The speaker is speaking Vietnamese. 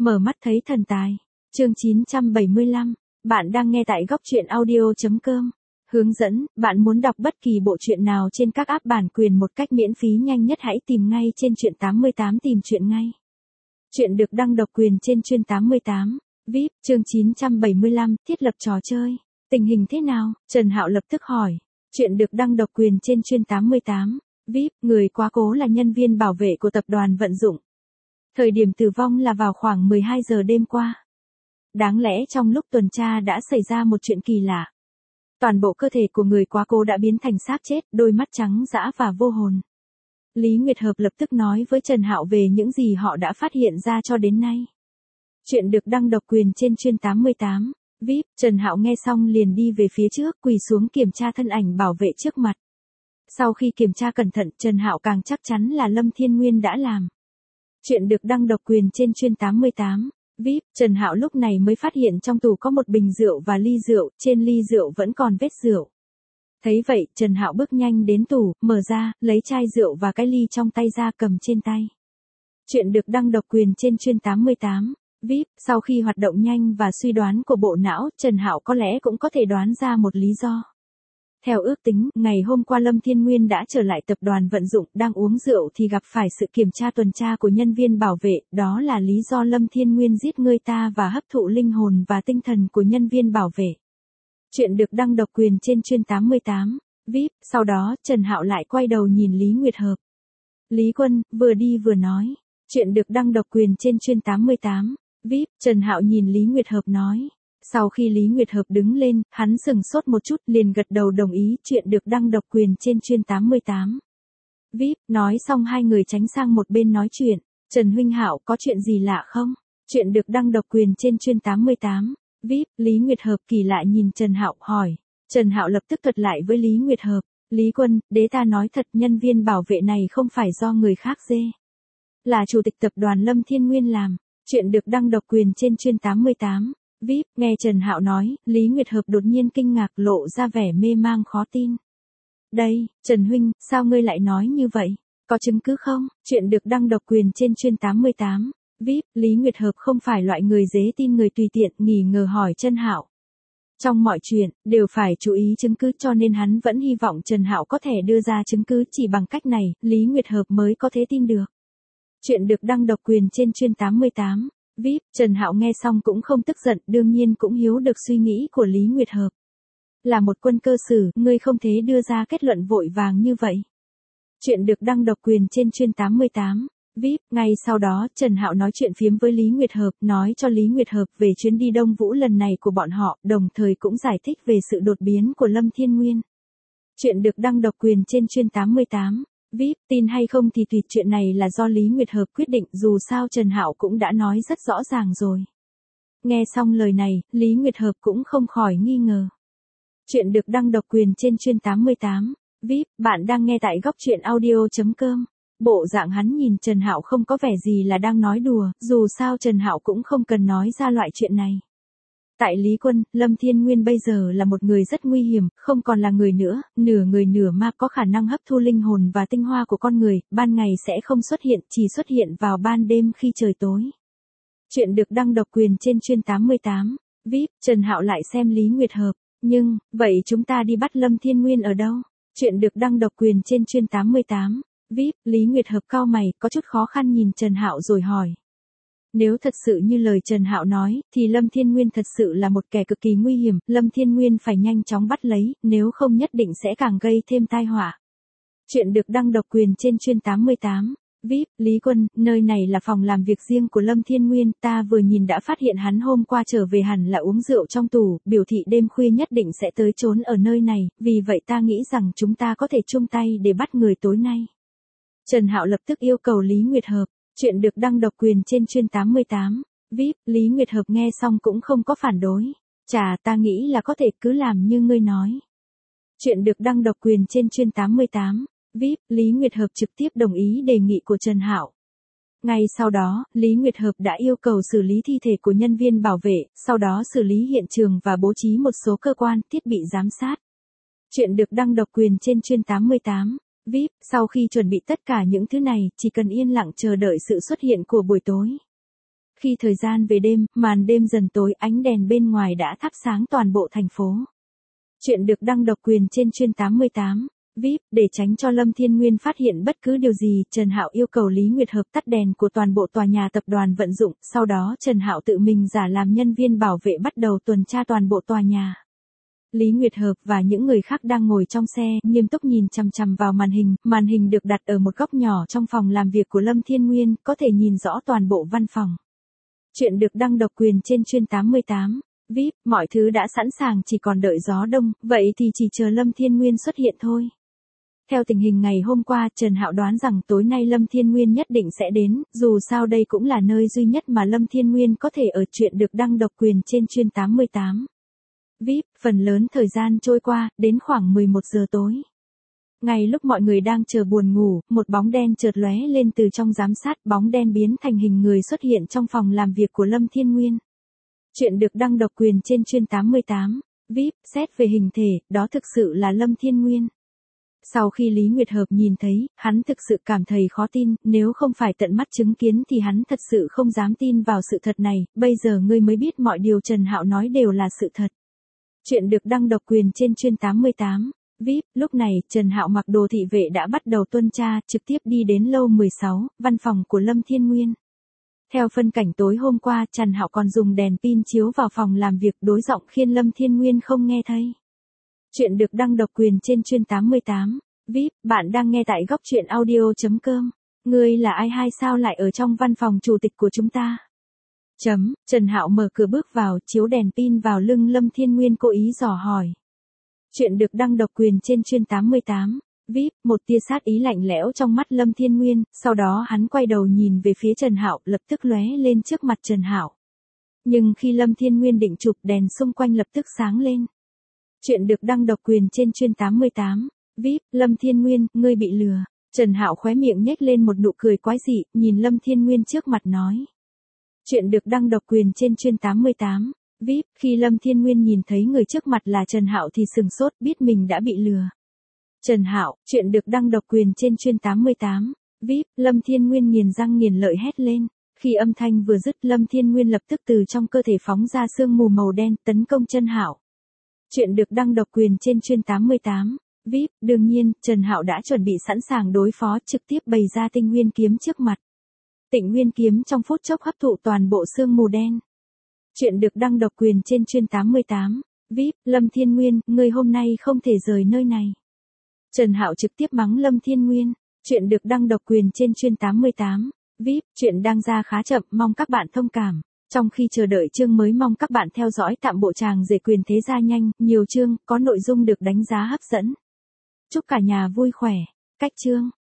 Mở mắt thấy thần tài. Chương 975. Bạn đang nghe tại góc truyện audio.com. Hướng dẫn, bạn muốn đọc bất kỳ bộ truyện nào trên các app bản quyền một cách miễn phí nhanh nhất hãy tìm ngay trên truyện 88 tìm truyện ngay. Truyện được đăng độc quyền trên truyện 88. VIP, chương 975, thiết lập trò chơi. Tình hình thế nào? Trần Hạo lập tức hỏi. Truyện được đăng độc quyền trên truyện 88. VIP, người quá cố là nhân viên bảo vệ của tập đoàn Vận Dụng. Thời điểm tử vong là vào khoảng 12 giờ đêm qua. Đáng lẽ trong lúc tuần tra đã xảy ra một chuyện kỳ lạ. Toàn bộ cơ thể của người quá cố đã biến thành xác chết, đôi mắt trắng dã và vô hồn. Lý Nguyệt Hợp lập tức nói với Trần Hạo về những gì họ đã phát hiện ra cho đến nay. Chuyện được đăng độc quyền trên truyện 88. VIP, Trần Hạo nghe xong liền đi về phía trước, quỳ xuống kiểm tra thân ảnh bảo vệ trước mặt. Sau khi kiểm tra cẩn thận, Trần Hạo càng chắc chắn là Lâm Thiên Nguyên đã làm. Chuyện được đăng độc quyền trên truyện 88. VIP, Trần Hạo lúc này mới phát hiện trong tủ có một bình rượu và ly rượu, trên ly rượu vẫn còn vết rượu. Thấy vậy, Trần Hạo bước nhanh đến tủ, mở ra, lấy chai rượu và cái ly trong tay ra cầm trên tay. Chuyện được đăng độc quyền trên truyện 88. VIP, sau khi hoạt động nhanh và suy đoán của bộ não, Trần Hạo có lẽ cũng có thể đoán ra một lý do. Theo ước tính, ngày hôm qua Lâm Thiên Nguyên đã trở lại tập đoàn Vận Dụng, đang uống rượu thì gặp phải sự kiểm tra tuần tra của nhân viên bảo vệ, đó là lý do Lâm Thiên Nguyên giết người ta và hấp thụ linh hồn và tinh thần của nhân viên bảo vệ. Chuyện được đăng độc quyền trên truyện 88. VIP, sau đó, Trần Hạo lại quay đầu nhìn Lý Nguyệt Hợp. Lý Quân, vừa đi vừa nói. Chuyện được đăng độc quyền trên truyện 88. VIP, Trần Hạo nhìn Lý Nguyệt Hợp nói. Sau khi Lý Nguyệt Hợp đứng lên, hắn sừng sốt một chút, liền gật đầu đồng ý. Chuyện được đăng độc quyền trên truyện 88. VIP, nói xong hai người tránh sang một bên nói chuyện. Trần huynh Hạo, có chuyện gì lạ không? Chuyện được đăng độc quyền trên truyện 88. VIP, Lý Nguyệt Hợp kỳ lạ nhìn Trần Hạo hỏi. Trần Hạo lập tức thuật lại với Lý Nguyệt Hợp. Lý Quân, đế ta nói thật, nhân viên bảo vệ này không phải do người khác dê. Là chủ tịch tập đoàn Lâm Thiên Nguyên làm. Chuyện được đăng độc quyền trên truyện 88. VIP, nghe Trần Hạo nói, Lý Nguyệt Hợp đột nhiên kinh ngạc, lộ ra vẻ mê mang khó tin. Đây, Trần huynh, sao ngươi lại nói như vậy? Có chứng cứ không? Chuyện được đăng độc quyền trên truyện 88. VIP, Lý Nguyệt Hợp không phải loại người dễ tin người tùy tiện, nghi ngờ hỏi Trần Hạo. Trong mọi chuyện, đều phải chú ý chứng cứ, cho nên hắn vẫn hy vọng Trần Hạo có thể đưa ra chứng cứ, chỉ bằng cách này, Lý Nguyệt Hợp mới có thể tin được. Chuyện được đăng độc quyền trên truyện 88. VIP, Trần Hạo nghe xong cũng không tức giận, đương nhiên cũng hiểu được suy nghĩ của Lý Nguyệt Hợp. Là một quân cơ sử, ngươi không thể đưa ra kết luận vội vàng như vậy. Chuyện được đăng độc quyền trên truyện 88. VIP, ngay sau đó, Trần Hạo nói chuyện phiếm với Lý Nguyệt Hợp, nói cho Lý Nguyệt Hợp về chuyến đi Đông Vũ lần này của bọn họ, đồng thời cũng giải thích về sự đột biến của Lâm Thiên Nguyên. Chuyện được đăng độc quyền trên truyện 88. VIP, tin hay không thì tùy, chuyện này là do Lý Nguyệt Hợp quyết định, dù sao Trần Hạo cũng đã nói rất rõ ràng rồi. Nghe xong lời này, Lý Nguyệt Hợp cũng không khỏi nghi ngờ. Chuyện được đăng độc quyền trên truyện 88. VIP, bạn đang nghe tại góc truyện audio.com. Bộ dạng hắn nhìn Trần Hạo không có vẻ gì là đang nói đùa, dù sao Trần Hạo cũng không cần nói ra loại chuyện này. Tại Lý Quân, Lâm Thiên Nguyên bây giờ là một người rất nguy hiểm, không còn là người nữa, nửa người nửa ma, có khả năng hấp thu linh hồn và tinh hoa của con người, ban ngày sẽ không xuất hiện, chỉ xuất hiện vào ban đêm khi trời tối. Chuyện được đăng độc quyền trên truyện 88. VIP, Trần Hạo lại xem Lý Nguyệt Hợp. Nhưng, vậy chúng ta đi bắt Lâm Thiên Nguyên ở đâu? Chuyện được đăng độc quyền trên truyện 88. VIP, Lý Nguyệt Hợp cau mày, có chút khó khăn nhìn Trần Hạo rồi hỏi. Nếu thật sự như lời Trần Hạo nói, thì Lâm Thiên Nguyên thật sự là một kẻ cực kỳ nguy hiểm, Lâm Thiên Nguyên phải nhanh chóng bắt lấy, nếu không nhất định sẽ càng gây thêm tai họa. Chuyện được đăng độc quyền trên truyện 88. VIP, Lý Quân, nơi này là phòng làm việc riêng của Lâm Thiên Nguyên, ta vừa nhìn đã phát hiện hắn hôm qua trở về hẳn là uống rượu trong tủ, biểu thị đêm khuya nhất định sẽ tới trốn ở nơi này, vì vậy ta nghĩ rằng chúng ta có thể chung tay để bắt người tối nay. Trần Hạo lập tức yêu cầu Lý Nguyệt Hợp. Chuyện được đăng độc quyền trên truyện 88. VIP, Lý Nguyệt Hợp nghe xong cũng không có phản đối. Chà, ta nghĩ là có thể cứ làm như ngươi nói. Chuyện được đăng độc quyền trên truyện 88. VIP, Lý Nguyệt Hợp trực tiếp đồng ý đề nghị của Trần Hạo. Ngay sau đó, Lý Nguyệt Hợp đã yêu cầu xử lý thi thể của nhân viên bảo vệ, sau đó xử lý hiện trường và bố trí một số cơ quan, thiết bị giám sát. Chuyện được đăng độc quyền trên truyện 88. VIP, sau khi chuẩn bị tất cả những thứ này, chỉ cần yên lặng chờ đợi sự xuất hiện của buổi tối. Khi thời gian về đêm, màn đêm dần tối, ánh đèn bên ngoài đã thắp sáng toàn bộ thành phố. Chuyện được đăng độc quyền trên Chuyên 88. VIP, để tránh cho Lâm Thiên Nguyên phát hiện bất cứ điều gì, Trần Hạo yêu cầu Lý Nguyệt Hợp tắt đèn của toàn bộ tòa nhà tập đoàn vận dụng, sau đó Trần Hạo tự mình giả làm nhân viên bảo vệ bắt đầu tuần tra toàn bộ tòa nhà. Lý Nguyệt Hợp và những người khác đang ngồi trong xe, nghiêm túc nhìn chằm chằm vào màn hình được đặt ở một góc nhỏ trong phòng làm việc của Lâm Thiên Nguyên, có thể nhìn rõ toàn bộ văn phòng. Chuyện được đăng độc quyền trên Chuyên 88. VIP, mọi thứ đã sẵn sàng chỉ còn đợi gió đông, vậy thì chỉ chờ Lâm Thiên Nguyên xuất hiện thôi. Theo tình hình ngày hôm qua, Trần Hạo đoán rằng tối nay Lâm Thiên Nguyên nhất định sẽ đến, dù sao đây cũng là nơi duy nhất mà Lâm Thiên Nguyên có thể ở. Chuyện được đăng độc quyền trên Chuyên 88. VIP, phần lớn thời gian trôi qua, đến khoảng 11 giờ tối. Ngay lúc mọi người đang chờ buồn ngủ, một bóng đen chợt lóe lên từ trong giám sát, bóng đen biến thành hình người xuất hiện trong phòng làm việc của Lâm Thiên Nguyên. Chuyện được đăng độc quyền trên Chuyên 88. VIP, xét về hình thể, đó thực sự là Lâm Thiên Nguyên. Sau khi Lý Nguyệt Hợp nhìn thấy, hắn thực sự cảm thấy khó tin, nếu không phải tận mắt chứng kiến thì hắn thật sự không dám tin vào sự thật này, bây giờ ngươi mới biết mọi điều Trần Hạo nói đều là sự thật. Chuyện được đăng độc quyền trên Chuyên 88. VIP, lúc này, Trần Hạo mặc đồ thị vệ đã bắt đầu tuần tra, trực tiếp đi đến lầu 16, văn phòng của Lâm Thiên Nguyên. Theo phân cảnh tối hôm qua, Trần Hạo còn dùng đèn pin chiếu vào phòng làm việc, đối giọng khiến Lâm Thiên Nguyên không nghe thấy. Chuyện được đăng độc quyền trên Chuyên 88. VIP, bạn đang nghe tại góc truyện audio.com. Ngươi là ai hay sao lại ở trong văn phòng chủ tịch của chúng ta? Trần Hạo mở cửa bước vào, chiếu đèn pin vào lưng Lâm Thiên Nguyên, cố ý dò hỏi. Chuyện được đăng độc quyền trên Chuyên 88. VIP, một tia sát ý lạnh lẽo trong mắt Lâm Thiên Nguyên, sau đó hắn quay đầu nhìn về phía Trần Hạo, lập tức lóe lên trước mặt Trần Hạo. Nhưng khi Lâm Thiên Nguyên định chụp, đèn xung quanh lập tức sáng lên. Chuyện được đăng độc quyền trên Chuyên 88. VIP, Lâm Thiên Nguyên, ngươi bị lừa. Trần Hạo khóe miệng nhếch lên một nụ cười quái dị, nhìn Lâm Thiên Nguyên trước mặt nói. Chuyện được đăng độc quyền trên Chuyên 88. VIP, khi Lâm Thiên Nguyên nhìn thấy người trước mặt là Trần Hạo thì sừng sốt, biết mình đã bị lừa. Trần Hạo, chuyện được đăng độc quyền trên Chuyên 88. VIP, Lâm Thiên Nguyên nghiền răng nghiền lợi hét lên. Khi âm thanh vừa dứt, Lâm Thiên Nguyên lập tức từ trong cơ thể phóng ra sương mù màu đen, tấn công Trần Hạo. Chuyện được đăng độc quyền trên Chuyên 88. VIP, đương nhiên, Trần Hạo đã chuẩn bị sẵn sàng đối phó, trực tiếp bày ra Tinh Nguyên kiếm trước mặt. Tịnh Nguyên kiếm trong phút chốc hấp thụ toàn bộ sương mù đen. Chuyện được đăng độc quyền trên Chuyên 88. VIP, Lâm Thiên Nguyên, ngươi hôm nay không thể rời nơi này. Trần Hạo trực tiếp mắng Lâm Thiên Nguyên. Chuyện được đăng độc quyền trên Chuyên 88. VIP, chuyện đang ra khá chậm, mong các bạn thông cảm. Trong khi chờ đợi chương mới, mong các bạn theo dõi tạm bộ tràng Rể Quyền Thế Gia nhanh, nhiều chương, có nội dung được đánh giá hấp dẫn. Chúc cả nhà vui khỏe. Cách chương.